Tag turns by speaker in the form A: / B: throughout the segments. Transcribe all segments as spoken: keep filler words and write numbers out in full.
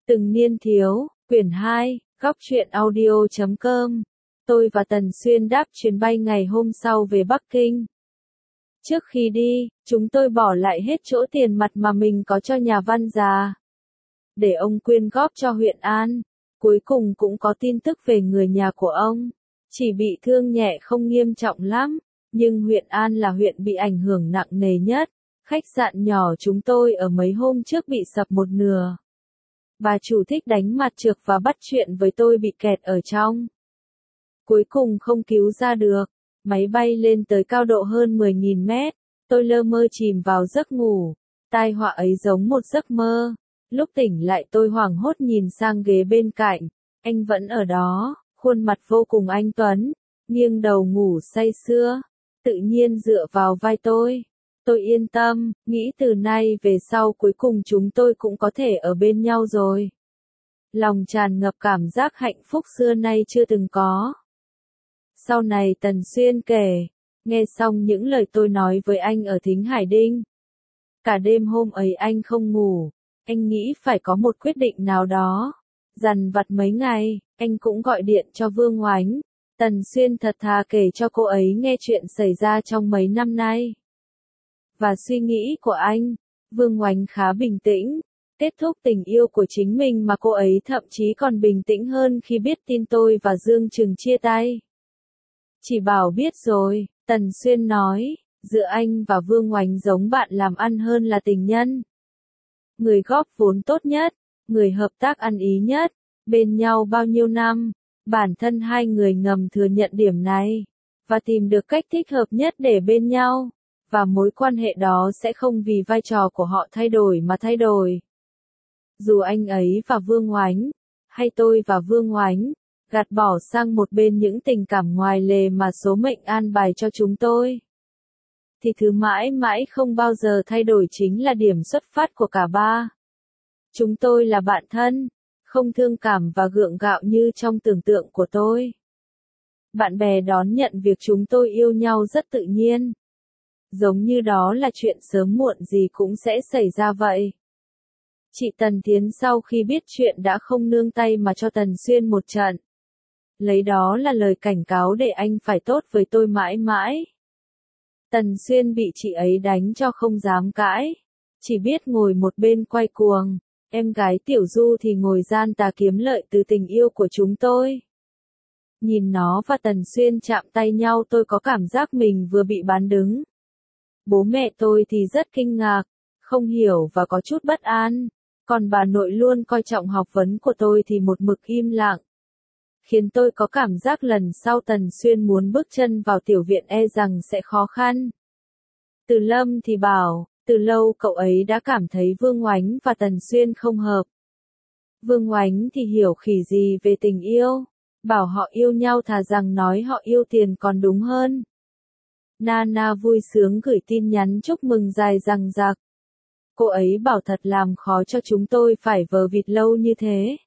A: Từng niên thiếu, quyển hai, góc truyện audio chấm com. Tôi và Tần Xuyên đáp chuyến bay ngày hôm sau về Bắc Kinh. Trước khi đi, chúng tôi bỏ lại hết chỗ tiền mặt mà mình có cho nhà văn già, để ông quyên góp cho huyện An. Cuối cùng cũng có tin tức về người nhà của ông. Chỉ bị thương nhẹ không nghiêm trọng lắm, nhưng huyện An là huyện bị ảnh hưởng nặng nề nhất. Khách sạn nhỏ chúng tôi ở mấy hôm trước bị sập một nửa. Bà chủ thích đánh mặt trược và bắt chuyện với tôi bị kẹt ở trong. Cuối cùng không cứu ra được. Máy bay lên tới cao độ hơn mười nghìn mét. Tôi lơ mơ chìm vào giấc ngủ. Tai họa ấy giống một giấc mơ. Lúc tỉnh lại tôi hoảng hốt nhìn sang ghế bên cạnh. Anh vẫn ở đó, khuôn mặt vô cùng anh tuấn, nghiêng đầu ngủ say sưa, tự nhiên dựa vào vai tôi. Tôi yên tâm, nghĩ từ nay về sau cuối cùng chúng tôi cũng có thể ở bên nhau rồi. Lòng tràn ngập cảm giác hạnh phúc xưa nay chưa từng có. Sau này Tần Xuyên kể, nghe xong những lời tôi nói với anh ở Thính Hải Đinh. Cả đêm hôm ấy anh không ngủ, anh nghĩ phải có một quyết định nào đó. Dằn vặt mấy ngày, anh cũng gọi điện cho Vương Oánh. Tần Xuyên thật thà kể cho cô ấy nghe chuyện xảy ra trong mấy năm nay. Và suy nghĩ của anh, Vương Oánh khá bình tĩnh. Kết thúc tình yêu của chính mình mà cô ấy thậm chí còn bình tĩnh hơn khi biết tin tôi và Dương Trừng chia tay. Chỉ bảo biết rồi, Tần Xuyên nói, giữa anh và Vương Oánh giống bạn làm ăn hơn là tình nhân. Người góp vốn tốt nhất, người hợp tác ăn ý nhất, bên nhau bao nhiêu năm, bản thân hai người ngầm thừa nhận điểm này, và tìm được cách thích hợp nhất để bên nhau, và mối quan hệ đó sẽ không vì vai trò của họ thay đổi mà thay đổi. Dù anh ấy và Vương Oánh, hay tôi và Vương Oánh, gạt bỏ sang một bên những tình cảm ngoài lề mà số mệnh an bài cho chúng tôi, thì thứ mãi mãi không bao giờ thay đổi chính là điểm xuất phát của cả ba. Chúng tôi là bạn thân, không thương cảm và gượng gạo như trong tưởng tượng của tôi. Bạn bè đón nhận việc chúng tôi yêu nhau rất tự nhiên. Giống như đó là chuyện sớm muộn gì cũng sẽ xảy ra vậy. Chị Tần Thiến sau khi biết chuyện đã không nương tay mà cho Tần Xuyên một trận. Lấy đó là lời cảnh cáo để anh phải tốt với tôi mãi mãi. Tần Xuyên bị chị ấy đánh cho không dám cãi. Chỉ biết ngồi một bên quay cuồng. Em gái Tiểu Du thì ngồi gian tà kiếm lợi từ tình yêu của chúng tôi. Nhìn nó và Tần Xuyên chạm tay nhau tôi có cảm giác mình vừa bị bán đứng. Bố mẹ tôi thì rất kinh ngạc, không hiểu và có chút bất an. Còn bà nội luôn coi trọng học vấn của tôi thì một mực im lặng. Khiến tôi có cảm giác lần sau Tần Xuyên muốn bước chân vào tiểu viện e rằng sẽ khó khăn. Từ Lâm thì bảo, từ lâu cậu ấy đã cảm thấy Vương Oánh và Tần Xuyên không hợp. Vương Oánh thì hiểu khỉ gì về tình yêu, bảo họ yêu nhau thà rằng nói họ yêu tiền còn đúng hơn. Nana vui sướng gửi tin nhắn chúc mừng dài dằng dặc. Cô ấy bảo thật làm khó cho chúng tôi phải vờ vịt lâu như thế.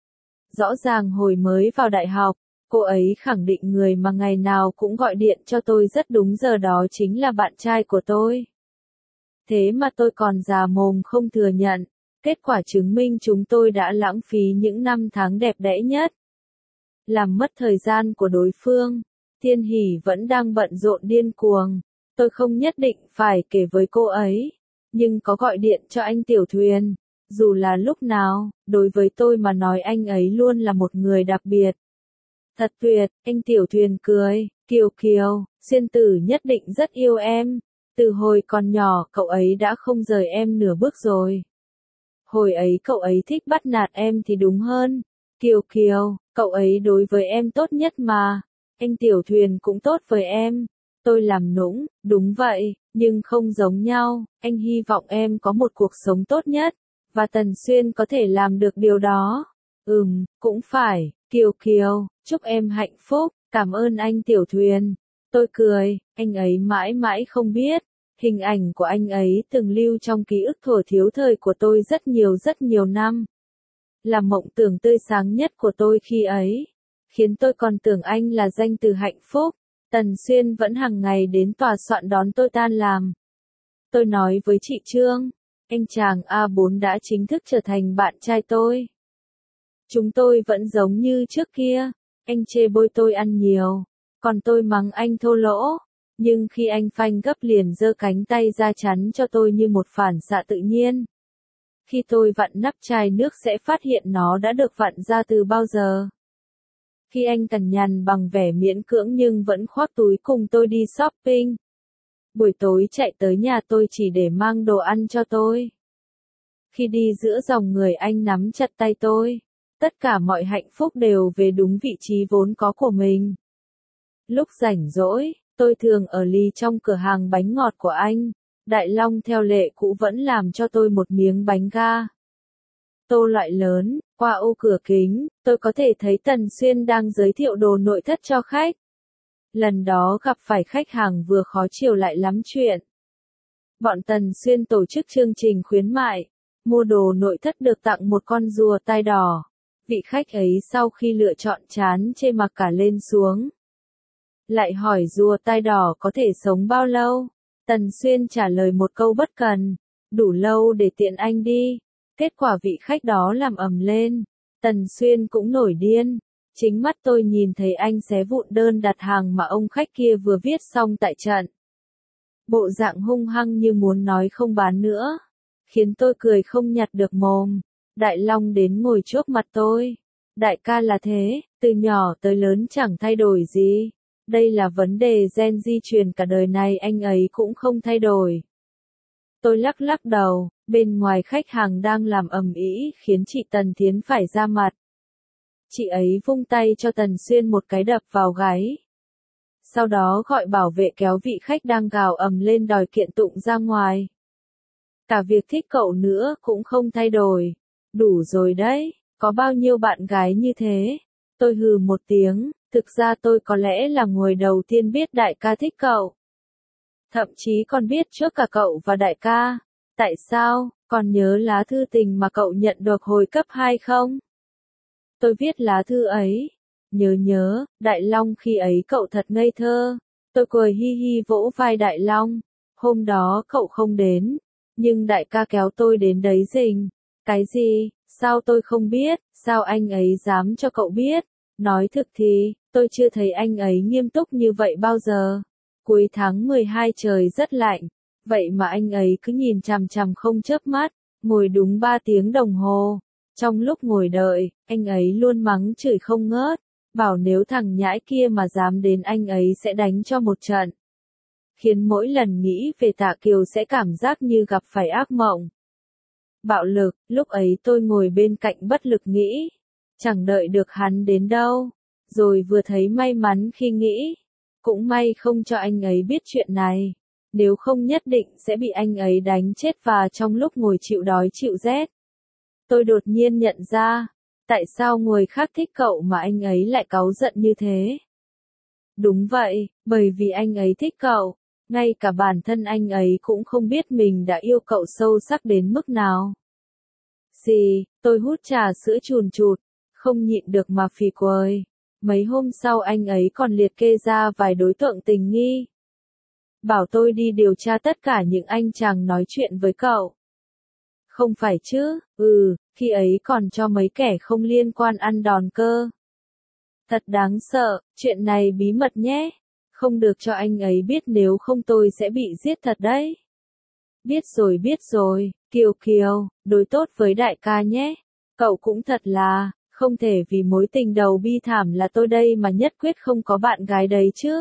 A: Rõ ràng hồi mới vào đại học, cô ấy khẳng định người mà ngày nào cũng gọi điện cho tôi rất đúng giờ đó chính là bạn trai của tôi. Thế mà tôi còn già mồm không thừa nhận, kết quả chứng minh chúng tôi đã lãng phí những năm tháng đẹp đẽ nhất. Làm mất thời gian của đối phương, Thiên Hỷ vẫn đang bận rộn điên cuồng, tôi không nhất định phải kể với cô ấy, nhưng có gọi điện cho anh Tiểu Thuyền, dù là lúc nào, đối với tôi mà nói anh ấy luôn là một người đặc biệt. Thật tuyệt, anh Tiểu Thuyền cười, Kiều Kiều, Xuyên Tử nhất định rất yêu em. Từ hồi còn nhỏ cậu ấy đã không rời em nửa bước rồi. Hồi ấy cậu ấy thích bắt nạt em thì đúng hơn. Kiều Kiều, cậu ấy đối với em tốt nhất mà. Anh Tiểu Thuyền cũng tốt với em. Tôi làm nũng, đúng vậy, nhưng không giống nhau. Anh hy vọng em có một cuộc sống tốt nhất. Và Tần Xuyên có thể làm được điều đó. Ừm, cũng phải, Kiều Kiều, chúc em hạnh phúc, cảm ơn anh Tiểu Thuyền. Tôi cười, anh ấy mãi mãi không biết. Hình ảnh của anh ấy từng lưu trong ký ức thuở thiếu thời của tôi rất nhiều rất nhiều năm. Là mộng tưởng tươi sáng nhất của tôi khi ấy. Khiến tôi còn tưởng anh là danh từ hạnh phúc. Tần Xuyên vẫn hàng ngày đến tòa soạn đón tôi tan làm. Tôi nói với chị Trương, anh chàng A bốn đã chính thức trở thành bạn trai tôi. Chúng tôi vẫn giống như trước kia, anh chê bôi tôi ăn nhiều, còn tôi mắng anh thô lỗ, nhưng khi anh phanh gấp liền giơ cánh tay ra chắn cho tôi như một phản xạ tự nhiên. Khi tôi vặn nắp chai nước sẽ phát hiện nó đã được vặn ra từ bao giờ. Khi anh cằn nhằn bằng vẻ miễn cưỡng nhưng vẫn khoác túi cùng tôi đi shopping. Buổi tối chạy tới nhà tôi chỉ để mang đồ ăn cho tôi. Khi đi giữa dòng người anh nắm chặt tay tôi. Tất cả mọi hạnh phúc đều về đúng vị trí vốn có của mình. Lúc rảnh rỗi, tôi thường ở lì trong cửa hàng bánh ngọt của anh. Đại Long theo lệ cũ vẫn làm cho tôi một miếng bánh ga. Tô loại lớn, qua ô cửa kính, tôi có thể thấy Tần Xuyên đang giới thiệu đồ nội thất cho khách. Lần đó gặp phải khách hàng vừa khó chịu lại lắm chuyện. Bọn Tần Xuyên tổ chức chương trình khuyến mại, mua đồ nội thất được tặng một con rùa tai đỏ. Vị khách ấy sau khi lựa chọn chán chê mặc cả lên xuống. Lại hỏi rùa tai đỏ có thể sống bao lâu? Tần Xuyên trả lời một câu bất cần, đủ lâu để tiện anh đi. Kết quả vị khách đó làm ầm lên. Tần Xuyên cũng nổi điên. Chính mắt tôi nhìn thấy anh xé vụn đơn đặt hàng mà ông khách kia vừa viết xong tại trận. Bộ dạng hung hăng như muốn nói không bán nữa. Khiến tôi cười không nhặt được mồm. Đại Long đến ngồi trước mặt tôi. Đại ca là thế, từ nhỏ tới lớn chẳng thay đổi gì. Đây là vấn đề gen di truyền cả đời này anh ấy cũng không thay đổi. Tôi lắc lắc đầu, bên ngoài khách hàng đang làm ầm ĩ khiến chị Tần Thiến phải ra mặt. Chị ấy vung tay cho Tần Xuyên một cái đập vào gáy. Sau đó gọi bảo vệ kéo vị khách đang gào ầm lên đòi kiện tụng ra ngoài. Cả việc thích cậu nữa cũng không thay đổi. Đủ rồi đấy, có bao nhiêu bạn gái như thế? Tôi hừ một tiếng, thực ra tôi có lẽ là người đầu tiên biết đại ca thích cậu. Thậm chí còn biết trước cả cậu và đại ca. Tại sao, còn nhớ lá thư tình mà cậu nhận được hồi cấp hai không? Tôi viết lá thư ấy. Nhớ nhớ, Đại Long khi ấy cậu thật ngây thơ. Tôi cười hi hi vỗ vai Đại Long. Hôm đó cậu không đến. Nhưng đại ca kéo tôi đến đấy rình. Cái gì, sao tôi không biết, sao anh ấy dám cho cậu biết? Nói thực thì, tôi chưa thấy anh ấy nghiêm túc như vậy bao giờ. Cuối tháng mười hai trời rất lạnh. Vậy mà anh ấy cứ nhìn chằm chằm không chớp mắt. Ngồi đúng ba tiếng đồng hồ. Trong lúc ngồi đợi, anh ấy luôn mắng chửi không ngớt. Bảo nếu thằng nhãi kia mà dám đến anh ấy sẽ đánh cho một trận. Khiến mỗi lần nghĩ về Tạ Kiều sẽ cảm giác như gặp phải ác mộng. Bạo lực, lúc ấy tôi ngồi bên cạnh bất lực nghĩ. Chẳng đợi được hắn đến đâu. Rồi vừa thấy may mắn khi nghĩ. Cũng may không cho anh ấy biết chuyện này. Nếu không nhất định sẽ bị anh ấy đánh chết và trong lúc ngồi chịu đói chịu rét. Tôi đột nhiên nhận ra. Tại sao người khác thích cậu mà anh ấy lại cáu giận như thế? Đúng vậy, bởi vì anh ấy thích cậu. Ngay cả bản thân anh ấy cũng không biết mình đã yêu cậu sâu sắc đến mức nào. Gì, tôi hút trà sữa chùn chụt, không nhịn được mà phì cười. Mấy hôm sau anh ấy còn liệt kê ra vài đối tượng tình nghi. Bảo tôi đi điều tra tất cả những anh chàng nói chuyện với cậu. Không phải chứ, ừ, khi ấy còn cho mấy kẻ không liên quan ăn đòn cơ. Thật đáng sợ, chuyện này bí mật nhé. Không được cho anh ấy biết nếu không tôi sẽ bị giết thật đấy. Biết rồi biết rồi, Kiều Kiều, đối tốt với đại ca nhé. Cậu cũng thật là, không thể vì mối tình đầu bi thảm là tôi đây mà nhất quyết không có bạn gái đấy chứ.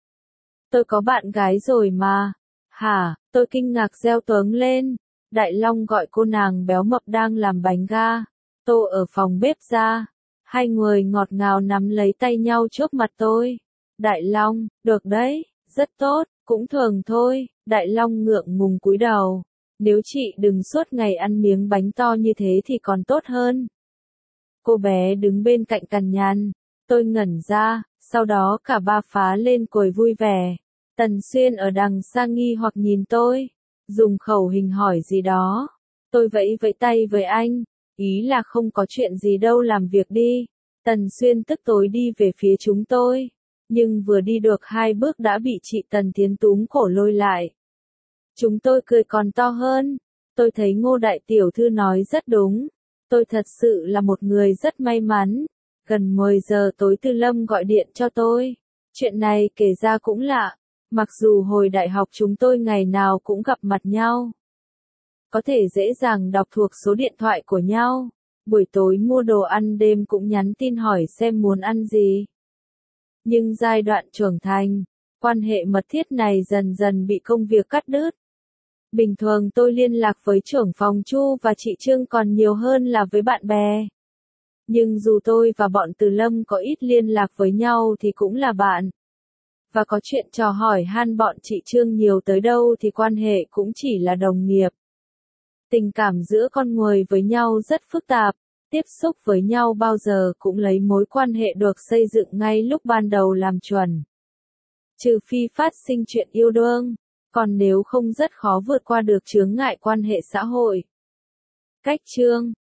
A: Tôi có bạn gái rồi mà. Hả, tôi kinh ngạc reo toáng lên. Đại Long gọi cô nàng béo mập đang làm bánh ga. Tô ở phòng bếp ra. Hai người ngọt ngào nắm lấy tay nhau trước mặt tôi. Đại Long, được đấy, rất tốt, cũng thường thôi. Đại Long ngượng ngùng cúi đầu. Nếu chị đừng suốt ngày ăn miếng bánh to như thế thì còn tốt hơn. Cô bé đứng bên cạnh cằn nhằn. Tôi ngẩn ra, sau đó cả ba phá lên cười vui vẻ. Tần Xuyên ở đằng xa nghi hoặc nhìn tôi. Dùng khẩu hình hỏi gì đó. Tôi vẫy vẫy tay với anh. Ý là không có chuyện gì đâu, làm việc đi. Tần Xuyên tức tối đi về phía chúng tôi. Nhưng vừa đi được hai bước đã bị chị Tần Thiến túm cổ lôi lại. Chúng tôi cười còn to hơn. Tôi thấy Ngô đại tiểu thư nói rất đúng. Tôi thật sự là một người rất may mắn. Gần mười giờ tối Tư Lâm gọi điện cho tôi. Chuyện này kể ra cũng lạ. Mặc dù hồi đại học chúng tôi ngày nào cũng gặp mặt nhau. Có thể dễ dàng đọc thuộc số điện thoại của nhau. Buổi tối mua đồ ăn đêm cũng nhắn tin hỏi xem muốn ăn gì. Nhưng giai đoạn trưởng thành, quan hệ mật thiết này dần dần bị công việc cắt đứt. Bình thường tôi liên lạc với trưởng phòng Chu và chị Trương còn nhiều hơn là với bạn bè. Nhưng dù tôi và bọn Từ Lâm có ít liên lạc với nhau thì cũng là bạn. Và có chuyện trò hỏi han bọn chị Trương nhiều tới đâu thì quan hệ cũng chỉ là đồng nghiệp. Tình cảm giữa con người với nhau rất phức tạp, tiếp xúc với nhau bao giờ cũng lấy mối quan hệ được xây dựng ngay lúc ban đầu làm chuẩn. Trừ phi phát sinh chuyện yêu đương, còn nếu không rất khó vượt qua được chướng ngại quan hệ xã hội. Cách chương